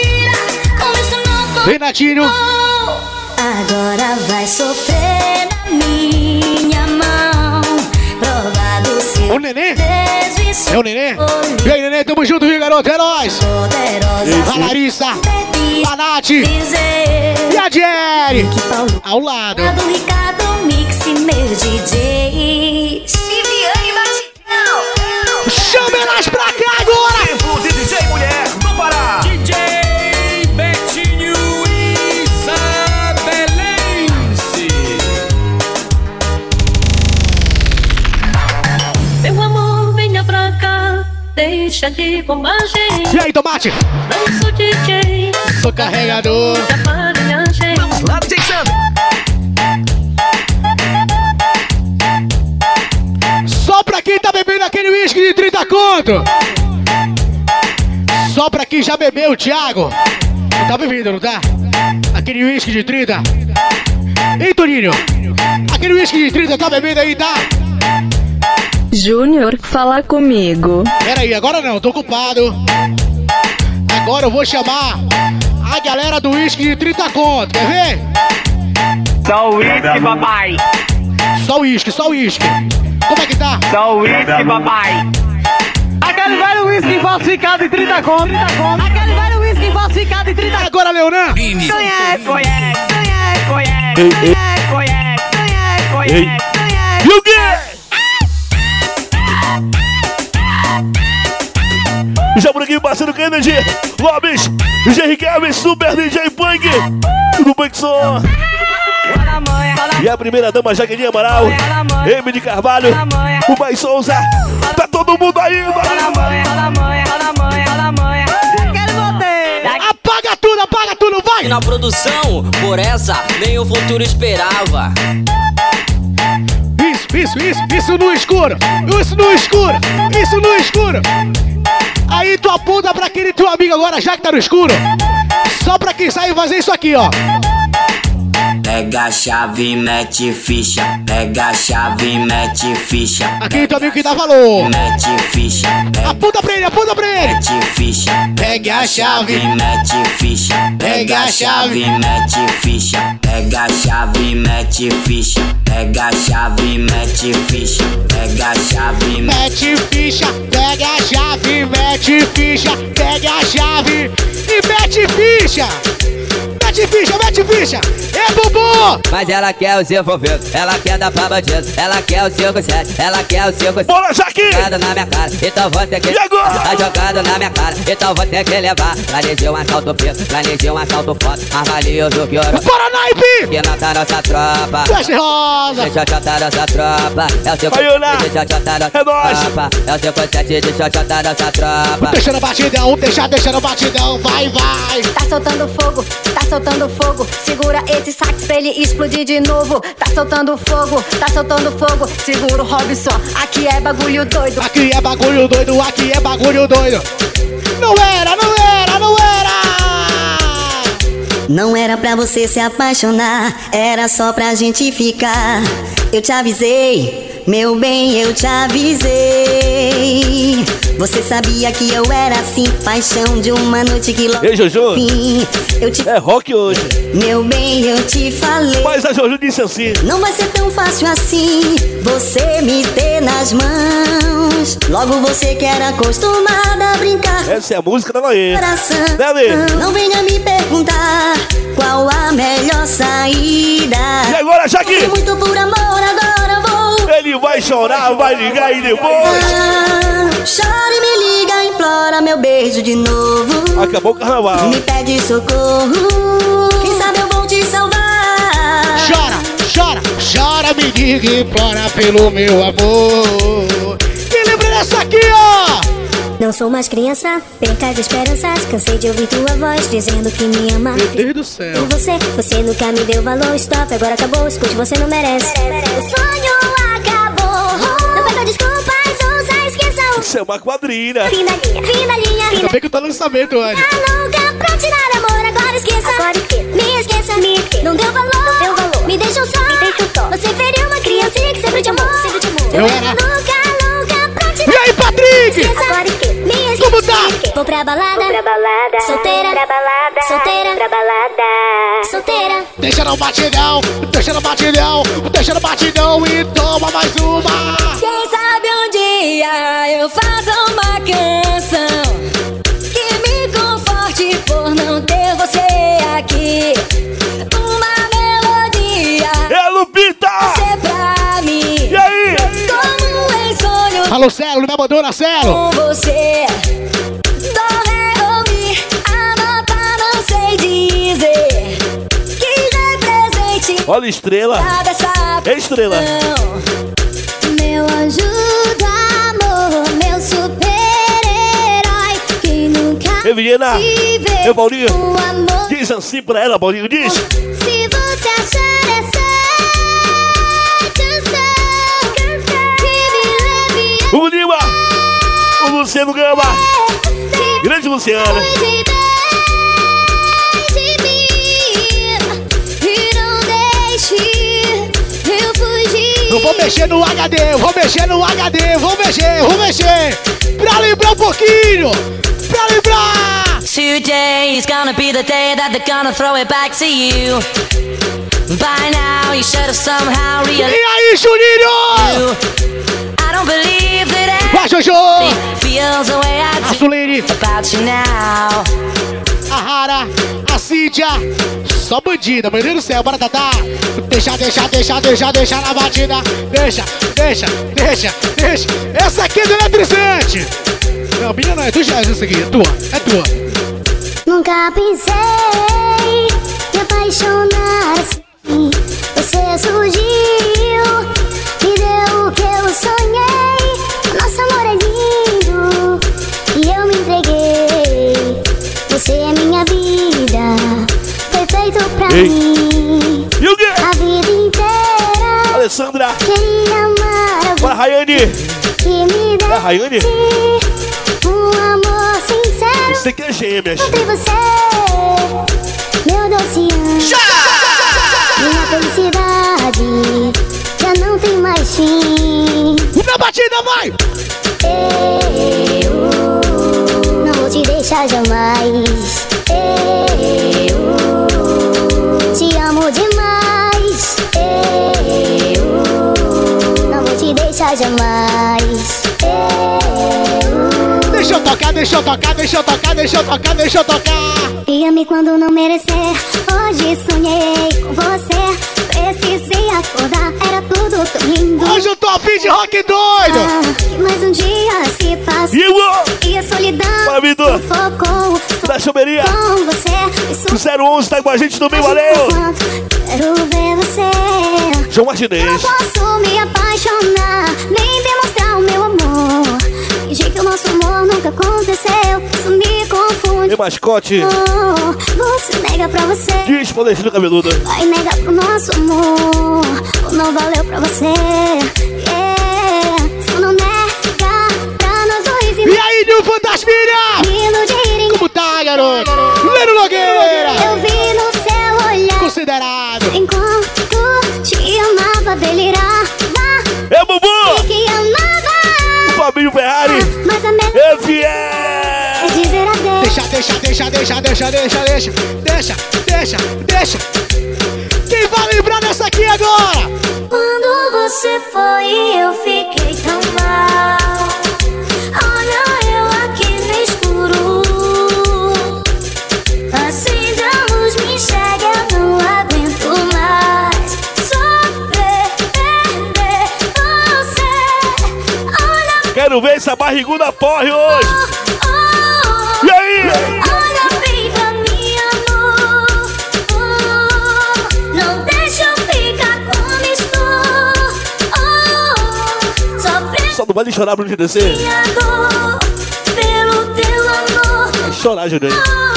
Renatinho. Agora vai sofrer na minha mão. Provado seu. O Nenê? É o Nenê? E aí, Nenê, tamo junto, viu, garoto? É nóis! A Larissa, a Nath e a Jerry ao lado. Do Ricardo Mix e meu D J Viviane Batidão. Chama elas pra cá agora! Tempo de D J mulher no Pará! D J Betinho Isabelense. Meu amor, venha pra cá, deixa de bobagem. E aí, Tomate? Não sou D J, sou carregador. Vamos lá, D J Sandro. Só pra quem tá bebendo aquele uísque de trinta conto. aí já bebeu, Thiago? Não tá bebendo, não tá? Aquele uísque de trinta. Ei, Toninho, aquele uísque de trinta tá bebendo aí, tá? Júnior, fala comigo. Pera aí, agora não, tô ocupado. Agora eu vou chamar a galera do uísque de trinta conto, quer ver? Só uísque, papai. Só uísque, só uísque. Como é que tá? Só uísque, papai. Aquele velho uísque falsificado de trinta conto. Aquele velho uísque falsificado de trinta conto. Agora, Leonan. Conhece, conhece, conhece, conhece, conhece, conhece, conhece. E o quê? Já por aqui, parceiro Kennedy, Lobis, D J Kevin, Super D J Punk, do Punk Som. E a primeira dama, Jaqueline Amaral, M de Carvalho, o Mais Souza. Tá todo mundo aí, mano. Apaga tudo, apaga tudo, vai! Na produção, por essa, nem o futuro esperava. Isso, isso, isso, isso no escuro, isso no escuro, isso no escuro. Aí tu aponta pra aquele teu amigo agora, já que tá no escuro. Só pra quem sair fazer isso aqui, ó. Pega a chave, mete ficha. Pega a chave, mete ficha. Aquele teu amigo que dá valor. Mete ficha. Aponta pra ele, aponta pra ele. Mete ficha. Pega a chave, mete ficha. Pega a chave, mete ficha. Pega a chave, mete ficha. Pega a chave, mete ficha. Pega a chave, mete ficha. Pega a chave, mete ficha. Pega a chave e mete ficha. Mete ficha, mete ficha. É Bubu. Mas ela quer o seu envolvido, ela quer dar pra bandido, ela quer o cinco sete, ela quer o cinco sete. Bora, Jaquim! Jogada na minha cara, então vou ter que... E agora? Tá jogado na minha cara, então vou ter que levar. Planejei um assalto preto, planejei um assalto foda, mais valioso que ouro. Bora, naipe! Que não tá nossa tropa. Flash rosa. Deixa eu chotar nossa tropa. É o cinco sete, deixa eu chotar nossa é nóis. tropa. É o cinco sete, deixa eu chotar nossa tropa. Deixa no batidão, deixa, deixa no batidão, vai, vai. Tá soltando fogo, tá soltando fogo. Segura esse sax pra ele explodir de novo. Tá soltando fogo, tá soltando fogo. Segura o Robson, aqui é bagulho doido. Aqui é bagulho doido, aqui é bagulho doido. Não era, não era, não era. Não era pra você se apaixonar, era só pra gente ficar. Eu te avisei, meu bem, eu te avisei. Você sabia que eu era assim, paixão de uma noite que logo. Ei, Jojo, fim, eu te... é rock hoje. Meu bem, eu te falei. Mas a Jojo disse assim: não vai ser tão fácil assim, você me ter nas mãos. Logo você que era acostumada a brincar. Essa é a música da Noê. Não venha me perguntar qual a melhor saída. E agora, Jaquim? Muito por amor, agora vou. Ele vai chorar, vai ligar e depois ah, chora e me liga, implora meu beijo de novo. Acabou o carnaval. Me pede socorro, quem sabe eu vou te salvar. Chora, chora, chora, me liga e implora pelo meu amor. E lembra dessa aqui, ó. Não sou mais criança, perca as esperanças. Cansei de ouvir tua voz dizendo que me ama. Meu Deus do céu. E você, você nunca me deu valor. Stop, agora acabou, escute, você não merece. O sonho acabou. Não peça desculpas, ouça, esqueça o... Isso é uma quadrilha. Fim da linha, fim da linha. Ainda bem que eu tô no lançamento, Anny. Tá louca pra tirar amor, agora esqueça. Agora esqueça. Me esqueça, me esqueça. Não deu valor, não deu valor. Me deixou só, me deixou só. Você feriu uma criança que sempre te amou, sempre te amou. Eu, eu era louca, louca pra tirar. E aí, Patrick? Esqueça, agora esqueça. Como tá? Vou pra balada, vou pra balada, solteira, pra balada, solteira, pra balada, solteira. Deixa no batidão, deixa no batidão, deixa no batidão e toma mais uma. Quem sabe um dia eu faço uma canção que me conforte por não ter você aqui. Uma melodia, é Lupita! Você pra mim. E aí? Como em sonho. Alô, Celo, não me abandona, Celo. Com você. Do, ré, ou, mi, anota, não sei dizer. Que já é presente. Olha a estrela. É estrela. Meu anjo do amor, meu super-herói. Quem nunca Evelina, viveu meu Paulinho, o amor. Diz assim pra ela, Paulinho, diz. Se você achar essa canção que me leve O Lima, o Luciano Gama. Grande Luciana. Eu vou mexer no H D, eu vou mexer no H D, vou mexer, vou mexer. Pra lembrar um pouquinho, pra lembrar. Today is gonna be the day that they're gonna throw it back to you. By now you should have somehow realized. E aí, Juninho? I don't believe that vai, Jojo! Feels the way I a Suline, about you now. A Rara, a Cíntia. Só bandida, meu Deus do céu, bora Tatá. Deixa, deixa, deixa, deixa, deixa na batida. Deixa, deixa, deixa, deixa. Essa aqui é do eletrizante. Não, minha não é do jazz, essa aqui é tua, é tua. Nunca pensei me apaixonar assim. Você surgiu, me deu o que eu sonhei. Nosso amor é lindo e eu me entreguei. Você é minha vida, foi feito pra Ei. mim. E o quê? A vida inteira Alessandra. queria amar Para Rayane. que me desse É a Rayane? um amor sincero. Você que é gêmeas. Entre você, meu doce anjo. Minha felicidade já não tem mais fim. Na batida, vai! Eu não vou te deixar jamais. Eu te amo demais. Eu não vou te deixar jamais. Eu... Deixa eu tocar, deixa eu tocar, deixa eu tocar, deixa eu tocar, deixa eu tocar. Guia-me quando não merecer. Hoje sonhei com você. Precisei acordar, era tudo tão lindo. Hoje eu tô a fim de rock doido. Ah, mais um dia se passou e a solidão sufocou. Da Chomeria. Com você zero onze tá com a gente no meio, valeu. Quero ver você. João Martinez. Eu não posso me apaixonar, nem demonstrar o meu amor. Fingir que o nosso amor nunca aconteceu. Isso me confunde. E mascote. Oh, você nega pra você. Diz pro Alexandre Cabeludo. Vai negar pro nosso amor. Ou não valeu pra você. Yeah. Se não nega pra nós dois. E aí, Nil Fantasminha? Como tá, garoto? Leno Nogueira. Eu vi no seu olhar. Considerado. Enquanto te amava, delirava. É, Bubu. E que amava. O Fabinho Ferrari. Ah, mas a melhor Esse é. é dizer adeus. Deixa, deixa, deixa, deixa, deixa, deixa, deixa. Deixa, deixa, deixa. Quem vai lembrar dessa aqui agora? Quando você foi, eu fiquei tão mal. Olha eu aqui no escuro. Acende a luz, me enxerga, eu não aguento mais. Sofrer, perder você. Olha. Quero ver essa barriguda porre hoje. Oh, oh, e aí? Olha bem pra mim, amor. Oh, não deixa eu ficar como estou. Oh, sofrendo. Só não vai chorar pra gente descer. Minha dor pelo teu amor. Vai chorar, Juninho.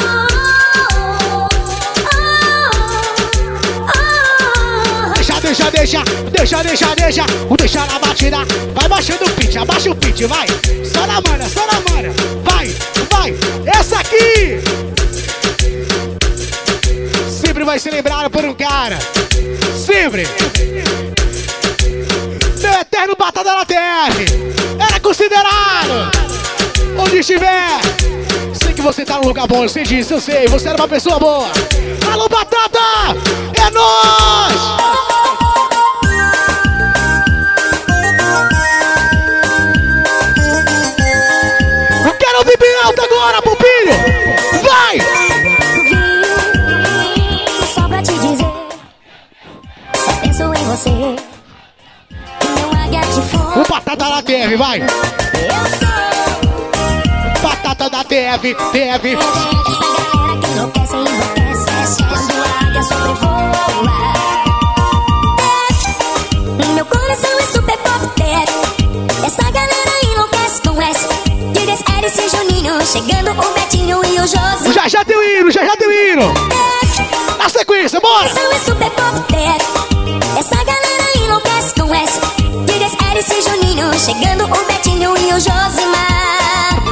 Deixa, deixa, deixa, deixa, deixa, deixa. Vou deixar na batida. Vai baixando o pitch, abaixa o pitch, vai. Só na manha, só na manha. Vai, vai. Essa aqui sempre vai ser lembrada por um cara. Sempre. Meu eterno Batata da T F. Era considerado. Onde estiver. Sei que você tá num lugar bom, eu sei disso, eu sei. Você era uma pessoa boa. Alô, Batata! É nóis! Eu quero ouvir bem alto agora, Pupinho! Vai! Só pra te dizer, só penso em você. Não águia de fogo. O Batata da T F, vai! Eu sou Batata da T F, T F. essa galera que enlouquece e enlouquece quando a águia sobrevoa. Meu coração é super pop tech. Essa galera enlouquece com S. Diga Eris e Juninho, chegando o Betinho e o Josi. Já já tem o hino, já já tem o hino. Na sequência, bora! Meu coração é super pop tech. Essa galera enlouquece com S. Diga Eris e Juninho, chegando o Betinho e o Josimar.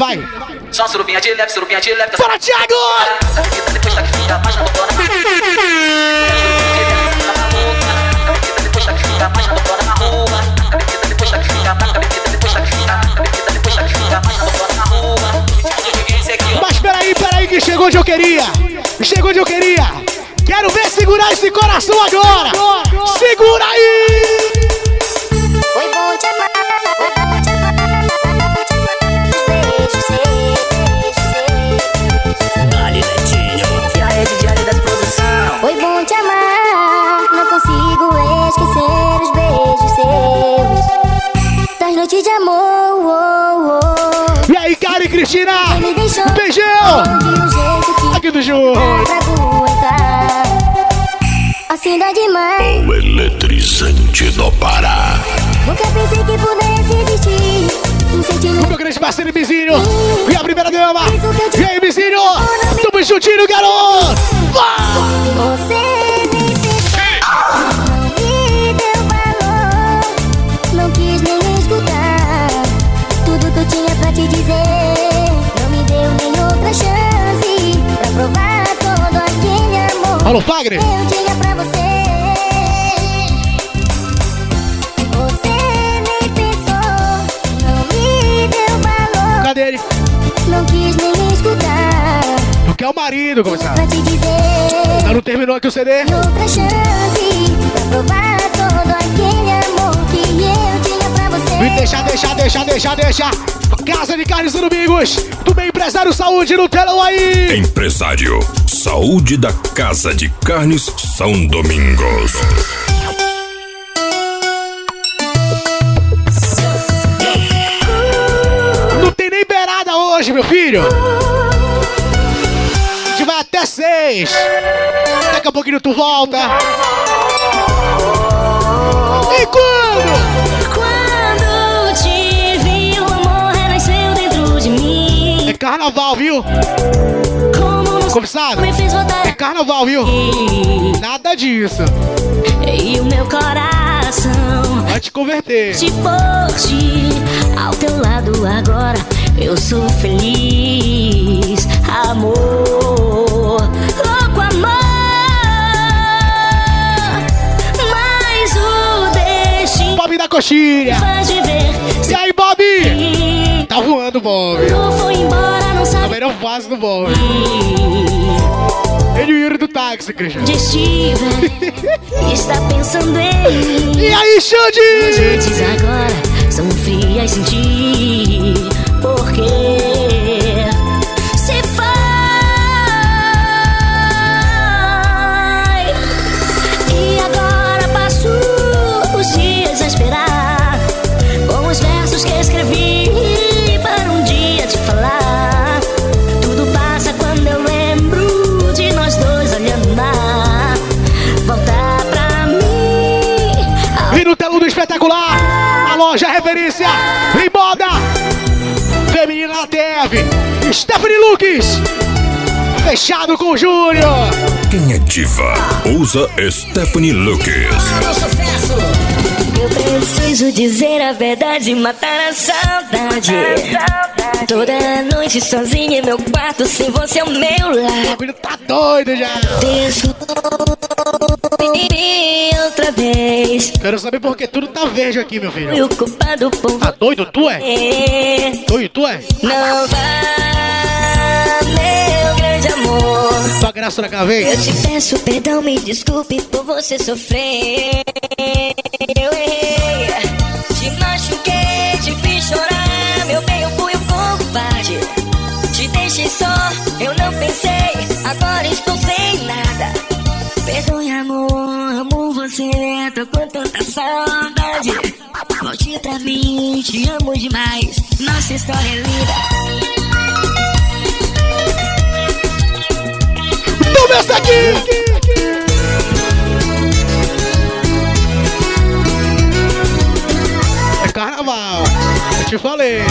vai. Só surubinha de leve, surubinha de leve. Bora, Thiago! Depois tá que fica, mais não tô na depois tá que fica, mais não tô na rua. Depois tá que fica, mais depois tá que fica, depois tá que fica, mais não tô na rua. Mas peraí, peraí, que chegou onde eu queria. Chegou onde eu queria. Quero ver segurar esse coração agora. Segura aí! Foi bom te amar, foi bom te amar. Dali, Netinho. E a rede diária da produção. Foi bom te amar, não consigo esquecer os beijos seus das noites de amor. Oh, oh. E aí, cara e Cristina? Me deixou um beijão! Aqui do Júnior. Assim dá demais. O eletrizante do Pará. Nunca pensei que pudesse existir um sentimento. Meu grande parceiro Bizinho. E a primeira dama. E aí, Bizinho? Tamo juntinho, garoto! Você nem pensou, não me deu valor, não quis nem escutar tudo que eu tinha pra te dizer. Não me deu nem outra chance pra provar todo aquele amor. Alô, Fagner. Eu tinha pra você. Você nem pensou, não me deu valor. Cadê ele? Não quis nem escutar. Tu quer o marido, começar? Pra te dizer. Tá, não terminou aqui o C D? Outra chance pra provar todo aquele amor que eu tinha pra você. E deixa, deixa, deixa, deixa, deixa. Casa de Carnes São Domingos. Do bem empresário Saúde no telão aí. Empresário Saúde da Casa de Carnes São Domingos. Não tem nem beirada hoje, meu filho. A gente vai até seis. Daqui a pouquinho tu volta. E quando? Quando te vi, o amor renasceu dentro de mim. É carnaval, viu? Comissário, me fez voltar. É carnaval, viu? Nada disso. E o meu coração vai te converter. Te pôs-te ao teu lado agora. Eu sou feliz, amor, louco amor. Mas o destino Bob da coxinha faz viver. E aí, Bob? Tá voando, Bob. Não foi embora, não sabe. Também não faz do Bob. Ele e o do táxi, Cristian. De estiver, está pensando em mim. E aí, Xande? As noites agora são frias sem ti. Porque se vai. E agora passo os dias a esperar com os versos que escrevi para um dia te falar. Tudo passa quando eu lembro de nós dois olhando mar. Voltar pra mim. E no telão do espetacular, a loja referência em moda feminina na T V, Stephanie Lucas, fechado com o Júnior. Quem é diva, usa Stephanie Lucas. Eu preciso dizer a verdade e matar a saudade. Toda noite sozinha em meu quarto, sem você ao meu lado. O filho tá doido já. Desculpe outra vez. Quero saber por que tudo tá verde aqui, meu filho. Fui o culpado por tá doido, tu é? Doido, tu é? Não vá, meu grande amor. Só graça naquela vez. Eu te peço perdão, me desculpe por você sofrer. Eu errei, te machuquei, te fiz chorar. Meu bem, eu fui o covarde. Te deixei só, eu não pensei. Agora estou sem nada. Perdoe, amor, amo você. Tô com tanta saudade. Volte pra mim, te amo demais. Nossa história é linda. Toma essa aqui! É carnaval, eu te falei.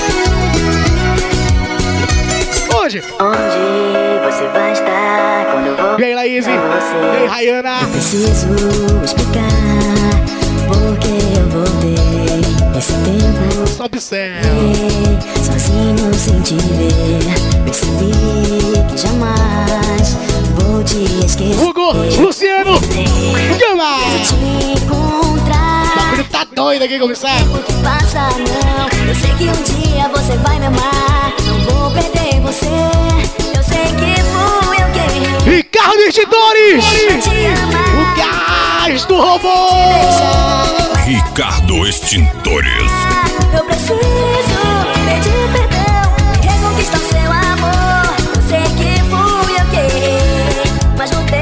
Onde? Onde você vai estar quando eu vou? E aí, Laís? E aí, Rayana? Eu preciso explicar porque eu voltei esse tempo. sobe céu. Sozinho sem te ver, percebi que jamais vou te esquecer. Hugo, Luciano, Gama! Se te encontrar, o bagulho tá doido aqui, comissário. o que passa não, eu sei que um dia você vai me amar. Não vou perder você, eu sei que fui eu quem. Ricardo Extintores! O gás do robô! Ricardo Extintores. Eu preciso pedir perdão, reconquistar seu amor. Eu sei que fui eu quem, mas voltei.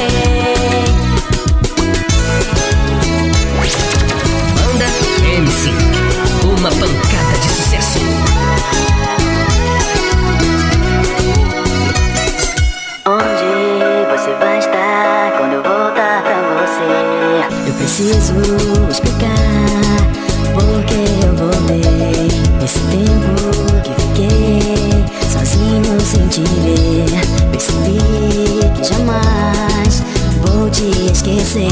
Banda M cinco, uma pancada de sucesso. Onde você vai estar quando eu voltar pra você? Eu preciso explicar porque eu voltei. Esse tempo que fiquei sozinho sem te ver, percebi que jamais vou te esquecer.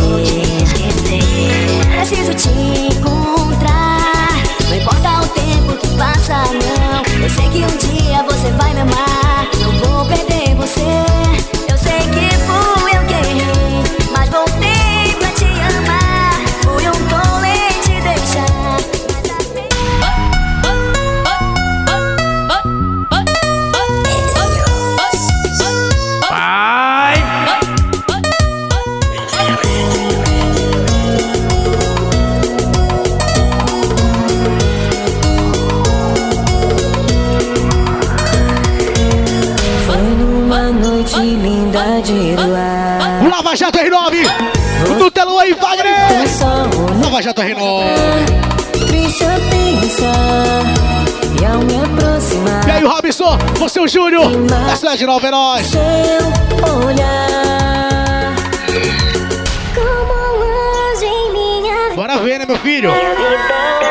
Preciso te encontrar, não importa o tempo que passa não. Eu sei que um dia você vai me amar. Não vou perder você, eu sei que fui eu quem errei, mas voltei pra te amar. Fui um tolo em te deixar. Vai! Foi numa noite linda de luar. O Lava Jato R nove! Do telão aí, Wagner! Lava Jato R nove! Deixa eu pensar, e ao me aproximar. E aí, Robson, você é o Júnior, da cidade nova, é nóis! Seu olhar, como luz em minha bora ver, né, meu filho? vida.